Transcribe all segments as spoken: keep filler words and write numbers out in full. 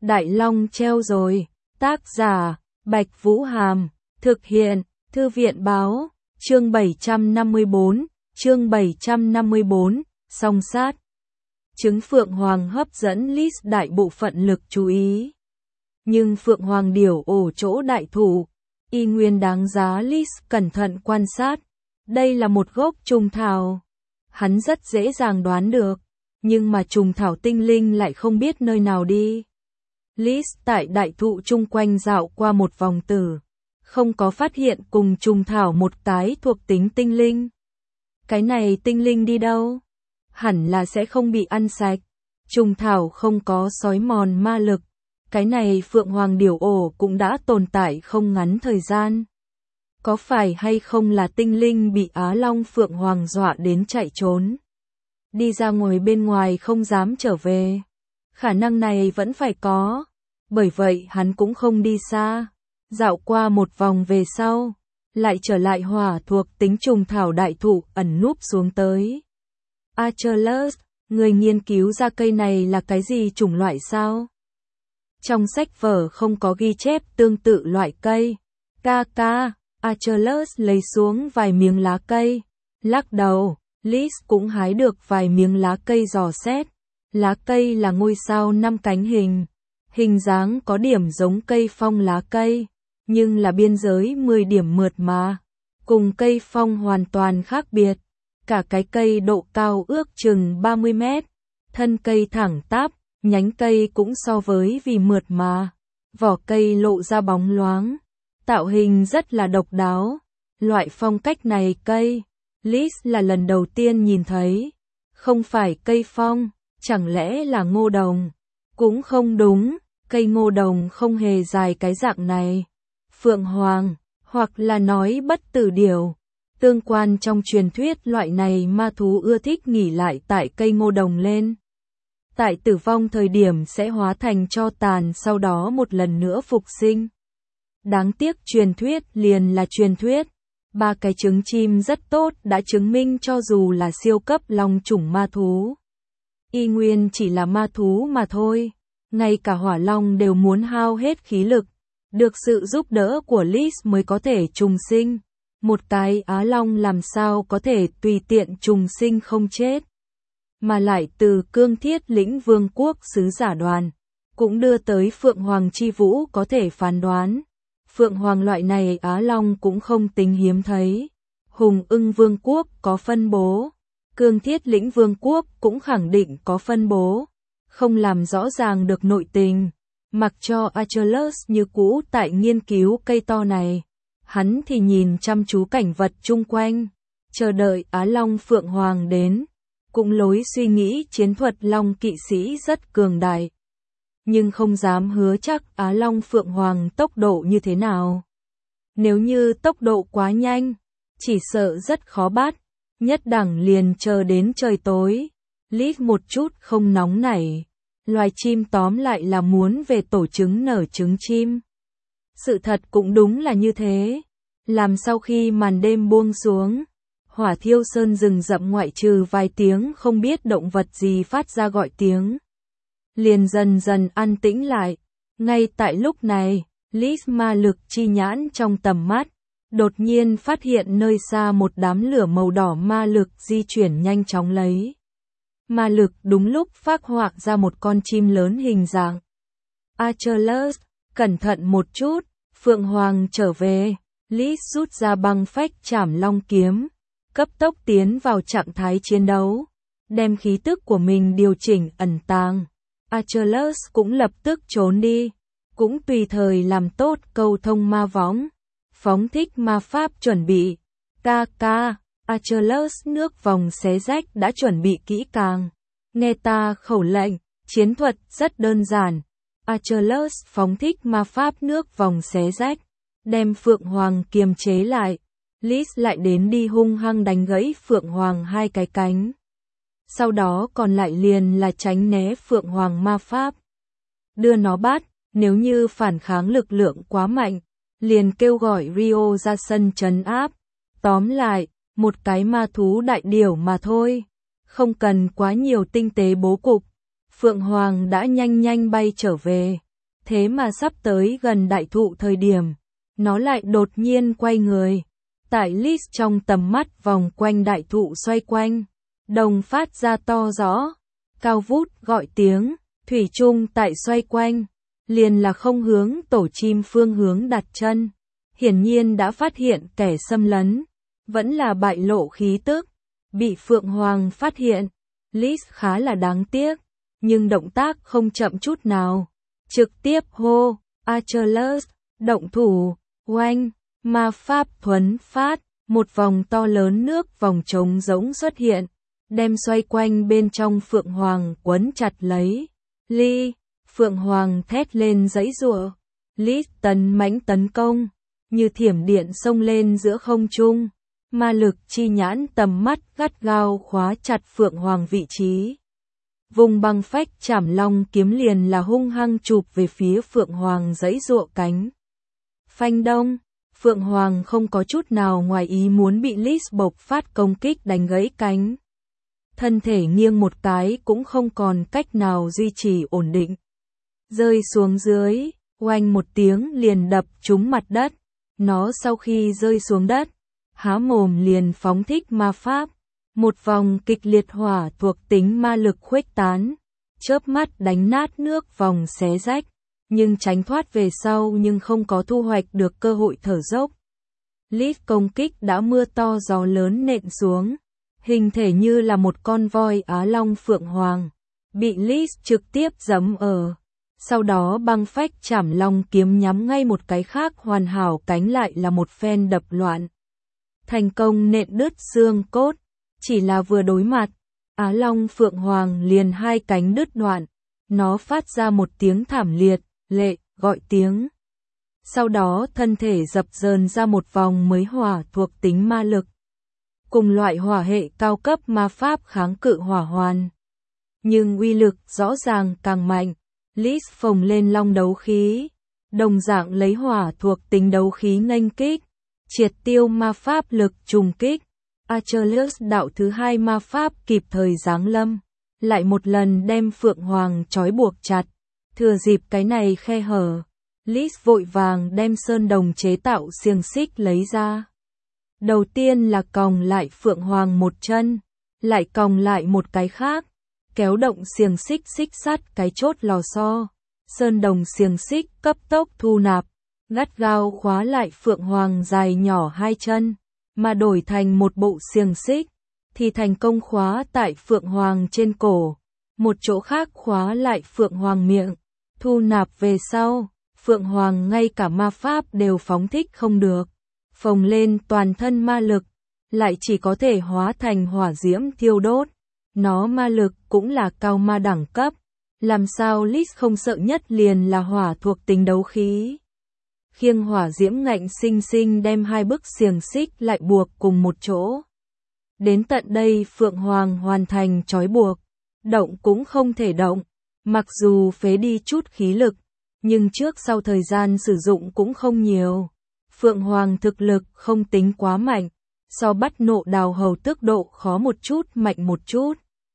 Đại Long treo rồi. Tác giả, Bạch Vũ Hàm. Thực hiện, Thư viện Báo. Chương bảy trăm năm mươi bốn. Chương bảy trăm năm mươi bốn. Song sát. Trứng Phượng Hoàng hấp dẫn Liz đại bộ phận lực chú ý. Nhưng Phượng Hoàng điểu ổ chỗ đại thụ, y nguyên đáng giá Liz cẩn thận quan sát. Đây là một gốc trùng thảo. Hắn rất dễ dàng đoán được, nhưng mà trùng thảo tinh linh lại không biết nơi nào đi. Liz tại đại thụ chung quanh dạo qua một vòng tử, không có phát hiện cùng trùng thảo một cái thuộc tính tinh linh. Cái này tinh linh đi đâu? Hẳn là sẽ không bị ăn sạch. Trùng thảo không có xói mòn ma lực. Cái này Phượng Hoàng điểu ổ cũng đã tồn tại không ngắn thời gian. Có phải hay không là tinh linh bị Á Long Phượng Hoàng dọa đến chạy trốn? Đi ra ngồi bên ngoài không dám trở về. Khả năng này vẫn phải có. Bởi vậy hắn cũng không đi xa. Dạo qua một vòng về sau, lại trở lại hỏa thuộc tính trùng thảo đại thụ ẩn núp xuống tới. Achilles, người nghiên cứu ra cây này là cái gì chủng loại sao? Trong sách vở không có ghi chép tương tự loại cây. Ca ca, Achilles lấy xuống vài miếng lá cây. Lắc đầu, Liz cũng hái được vài miếng lá cây dò xét. Lá cây là ngôi sao năm cánh hình. Hình dáng có điểm giống cây phong lá cây, nhưng là biên giới mười điểm mượt mà. Cùng cây phong hoàn toàn khác biệt. Cả cái cây độ cao ước chừng ba mươi mét. Thân cây thẳng tắp, nhánh cây cũng so với vì mượt mà. Vỏ cây lộ ra bóng loáng. Tạo hình rất là độc đáo. Loại phong cách này cây, Liz là lần đầu tiên nhìn thấy. Không phải cây phong, chẳng lẽ là ngô đồng? Cũng không đúng, cây ngô đồng không hề dài cái dạng này. Phượng Hoàng, hoặc là nói bất tử điểu. Tương quan trong truyền thuyết loại này ma thú ưa thích nghỉ lại tại cây ngô đồng lên. Tại tử vong thời điểm sẽ hóa thành tro tàn sau đó một lần nữa phục sinh. Đáng tiếc truyền thuyết liền là truyền thuyết. Ba cái trứng chim rất tốt đã chứng minh cho dù là siêu cấp long chủng ma thú. Y nguyên chỉ là ma thú mà thôi. Ngay cả hỏa long đều muốn hao hết khí lực. Được sự giúp đỡ của Liz mới có thể trùng sinh. Một cái Á Long làm sao có thể tùy tiện trùng sinh không chết. Mà lại từ Cương Thiết Lĩnh Vương quốc sứ giả đoàn, cũng đưa tới Phượng Hoàng chi vũ có thể phán đoán. Phượng Hoàng loại này Á Long cũng không tính hiếm thấy. Hùng Ưng Vương quốc có phân bố. Cương Thiết Lĩnh Vương quốc cũng khẳng định có phân bố. Không làm rõ ràng được nội tình. Mặc cho Achilles như cũ tại nghiên cứu cây to này. Hắn thì nhìn chăm chú cảnh vật chung quanh. Chờ đợi Á Long Phượng Hoàng đến. Cũng lối suy nghĩ chiến thuật Long kỵ sĩ rất cường đại. Nhưng không dám hứa chắc Á Long Phượng Hoàng tốc độ như thế nào. Nếu như tốc độ quá nhanh, chỉ sợ rất khó bắt. Nhất đẳng liền chờ đến trời tối. Liz một chút không nóng nảy. Loài chim tóm lại là muốn về tổ trứng nở trứng chim. Sự thật cũng đúng là như thế. Làm sau khi màn đêm buông xuống, Hỏa Thiêu Sơn rừng rậm ngoại trừ vài tiếng không biết động vật gì phát ra gọi tiếng, liền dần dần an tĩnh lại. Ngay tại lúc này, Liz ma lực chi nhãn trong tầm mắt, đột nhiên phát hiện nơi xa một đám lửa màu đỏ ma lực di chuyển nhanh chóng lấy. Ma lực đúng lúc phác họa ra một con chim lớn hình dạng. Achilles, cẩn thận một chút, Phượng Hoàng trở về. Liz rút ra băng phách trảm long kiếm, cấp tốc tiến vào trạng thái chiến đấu, đem khí tức của mình điều chỉnh ẩn tàng. Achilles cũng lập tức trốn đi, cũng tùy thời làm tốt câu thông ma võng, phóng thích ma pháp chuẩn bị. Ca ca, Achilles nước vòng xé rách đã chuẩn bị kỹ càng. Nghe ta khẩu lệnh, chiến thuật rất đơn giản. Achilles phóng thích ma pháp nước vòng xé rách, đem Phượng Hoàng kiềm chế lại. Liz lại đến đi hung hăng đánh gãy Phượng Hoàng hai cái cánh. Sau đó còn lại liền là tránh né Phượng Hoàng ma pháp. Đưa nó bắt, nếu như phản kháng lực lượng quá mạnh, liền kêu gọi Rio ra sân trấn áp. Tóm lại, một cái ma thú đại điểu mà thôi. Không cần quá nhiều tinh tế bố cục. Phượng Hoàng đã nhanh nhanh bay trở về. Thế mà sắp tới gần đại thụ thời điểm, nó lại đột nhiên quay người. Tại Liz trong tầm mắt vòng quanh đại thụ xoay quanh, đồng phát ra to rõ, cao vút gọi tiếng, thủy chung tại xoay quanh, liền là không hướng tổ chim phương hướng đặt chân. Hiển nhiên đã phát hiện kẻ xâm lấn, vẫn là bại lộ khí tức, bị Phượng Hoàng phát hiện. Liz khá là đáng tiếc, nhưng động tác không chậm chút nào, trực tiếp hô, Achilles, động thủ, oanh, ma pháp thuấn phát, một vòng to lớn nước vòng trống rỗng xuất hiện, đem xoay quanh bên trong Phượng Hoàng quấn chặt lấy. Ly, Phượng Hoàng thét lên giãy giụa, Liz tấn mãnh tấn công, như thiểm điện xông lên giữa không trung, ma lực chi nhãn tầm mắt gắt gao khóa chặt Phượng Hoàng vị trí. Vùng băng phách chảm long kiếm liền là hung hăng chụp về phía Phượng Hoàng giãy giụa cánh. Phanh đông, Phượng Hoàng không có chút nào ngoài ý muốn bị Liz bộc phát công kích đánh gãy cánh. Thân thể nghiêng một cái cũng không còn cách nào duy trì ổn định. Rơi xuống dưới, oanh một tiếng liền đập trúng mặt đất. Nó sau khi rơi xuống đất, há mồm liền phóng thích ma pháp. Một vòng kịch liệt hỏa thuộc tính ma lực khuếch tán, chớp mắt đánh nát nước vòng xé rách, nhưng tránh thoát về sau nhưng không có thu hoạch được cơ hội thở dốc. Liz công kích đã mưa to gió lớn nện xuống, hình thể như là một con voi Á Long Phượng Hoàng, bị Liz trực tiếp giẫm ở. Sau đó băng phách chảm long kiếm nhắm ngay một cái khác hoàn hảo cánh lại là một phen đập loạn. Thành công nện đứt xương cốt, chỉ là vừa đối mặt, Á Long Phượng Hoàng liền hai cánh đứt đoạn, nó phát ra một tiếng thảm liệt, lệ, gọi tiếng. Sau đó thân thể dập dờn ra một vòng mới hỏa thuộc tính ma lực. Cùng loại hỏa hệ cao cấp ma pháp kháng cự hỏa hoàn. Nhưng uy lực rõ ràng càng mạnh. Liz phồng lên long đấu khí, đồng dạng lấy hỏa thuộc tính đấu khí nghênh kích, triệt tiêu ma pháp lực trùng kích. Achilles đạo thứ hai ma pháp kịp thời giáng lâm, lại một lần đem Phượng Hoàng trói buộc chặt. Thừa dịp cái này khe hở, Liz vội vàng đem sơn đồng chế tạo xiềng xích lấy ra. Đầu tiên là còng lại Phượng Hoàng một chân, lại còng lại một cái khác, kéo động xiềng xích xích sắt cái chốt lò xo. Sơn đồng xiềng xích cấp tốc thu nạp, gắt gao khóa lại Phượng Hoàng dài nhỏ hai chân, mà đổi thành một bộ xiềng xích, thì thành công khóa tại Phượng Hoàng trên cổ, một chỗ khác khóa lại Phượng Hoàng miệng. Thu nạp về sau, Phượng Hoàng ngay cả ma pháp đều phóng thích không được, phồng lên toàn thân ma lực, lại chỉ có thể hóa thành hỏa diễm thiêu đốt. Nó ma lực cũng là cao ma đẳng cấp, làm sao Liz không sợ nhất liền là hỏa thuộc tính đấu khí. Khiêng hỏa diễm ngạnh sinh sinh đem hai bức xiềng xích lại buộc cùng một chỗ. Đến tận đây Phượng Hoàng hoàn thành trói buộc, động cũng không thể động, mặc dù phế đi chút khí lực, nhưng trước sau thời gian sử dụng cũng không nhiều. Phượng Hoàng thực lực không tính quá mạnh, so bắt nộ đào hầu tước độ khó một chút mạnh một chút.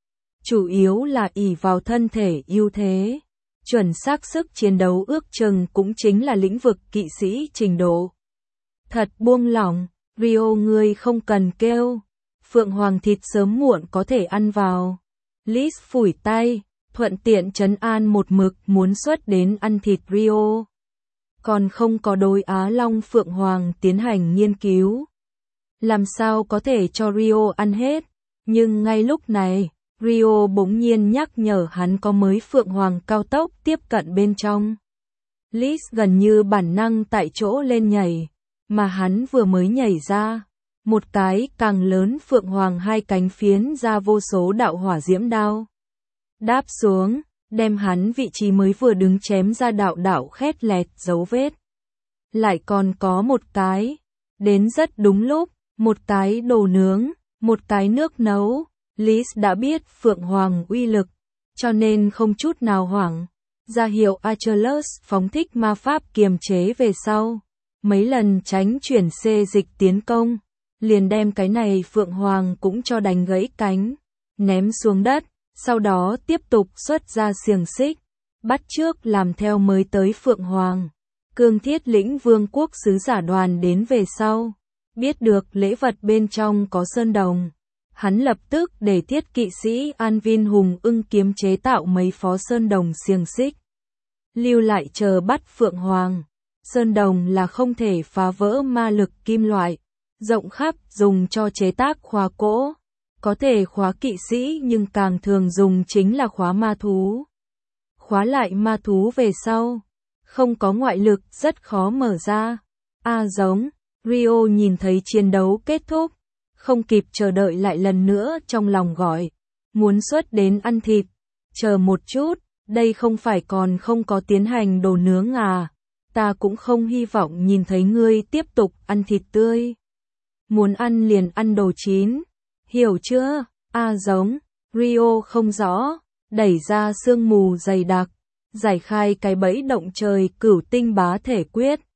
Chủ yếu là ỷ vào thân thể ưu thế, chuẩn xác sức chiến đấu ước chừng cũng chính là lĩnh vực kỵ sĩ trình độ. Thật buông lỏng, Rio ngươi không cần kêu, Phượng Hoàng thịt sớm muộn có thể ăn vào. Liz phủi tay, thuận tiện trấn an một mực muốn xuất đến ăn thịt Rio. Còn không có đối Á Long Phượng Hoàng tiến hành nghiên cứu. Làm sao có thể cho Rio ăn hết, nhưng ngay lúc này, Rio bỗng nhiên nhắc nhở hắn có mới Phượng Hoàng cao tốc tiếp cận bên trong. Liz gần như bản năng tại chỗ lên nhảy, mà hắn vừa mới nhảy ra, một cái càng lớn Phượng Hoàng hai cánh phiến ra vô số đạo hỏa diễm đao. Đáp xuống, đem hắn vị trí mới vừa đứng chém ra đạo đạo khét lẹt dấu vết. Lại còn có một cái, đến rất đúng lúc, một cái đồ nướng, một cái nước nấu. Liz đã biết Phượng Hoàng uy lực, cho nên không chút nào hoảng. Ra hiệu Achilles phóng thích ma pháp kiềm chế về sau. Mấy lần tránh chuyển xê dịch tiến công, liền đem cái này Phượng Hoàng cũng cho đánh gãy cánh, ném xuống đất, sau đó tiếp tục xuất ra xiềng xích. bắt chước làm theo mới tới Phượng Hoàng. Cương Thiết lĩnh vương quốc sứ giả đoàn đến về sau, biết được lễ vật bên trong có sơn đồng. Hắn lập tức để thiết kỵ sĩ An Vin Hùng ưng kiếm chế tạo mấy phó sơn đồng xiềng xích. Lưu lại chờ bắt Phượng Hoàng. Sơn đồng là không thể phá vỡ ma lực kim loại, rộng khắp dùng cho chế tác khóa cỗ. Có thể khóa kỵ sĩ nhưng càng thường dùng chính là khóa ma thú. Khóa lại ma thú về sau, không có ngoại lực rất khó mở ra. A giống, Rio nhìn thấy chiến đấu kết thúc, không kịp chờ đợi lại lần nữa trong lòng gọi, muốn xuất đến ăn thịt. Chờ một chút, đây không phải còn không có tiến hành đồ nướng à, ta cũng không hy vọng nhìn thấy ngươi tiếp tục ăn thịt tươi. Muốn ăn liền ăn đồ chín, hiểu chưa? A giống, Rio không rõ, đẩy ra sương mù dày đặc, giải khai cái bẫy động trời cửu tinh bá thể quyết.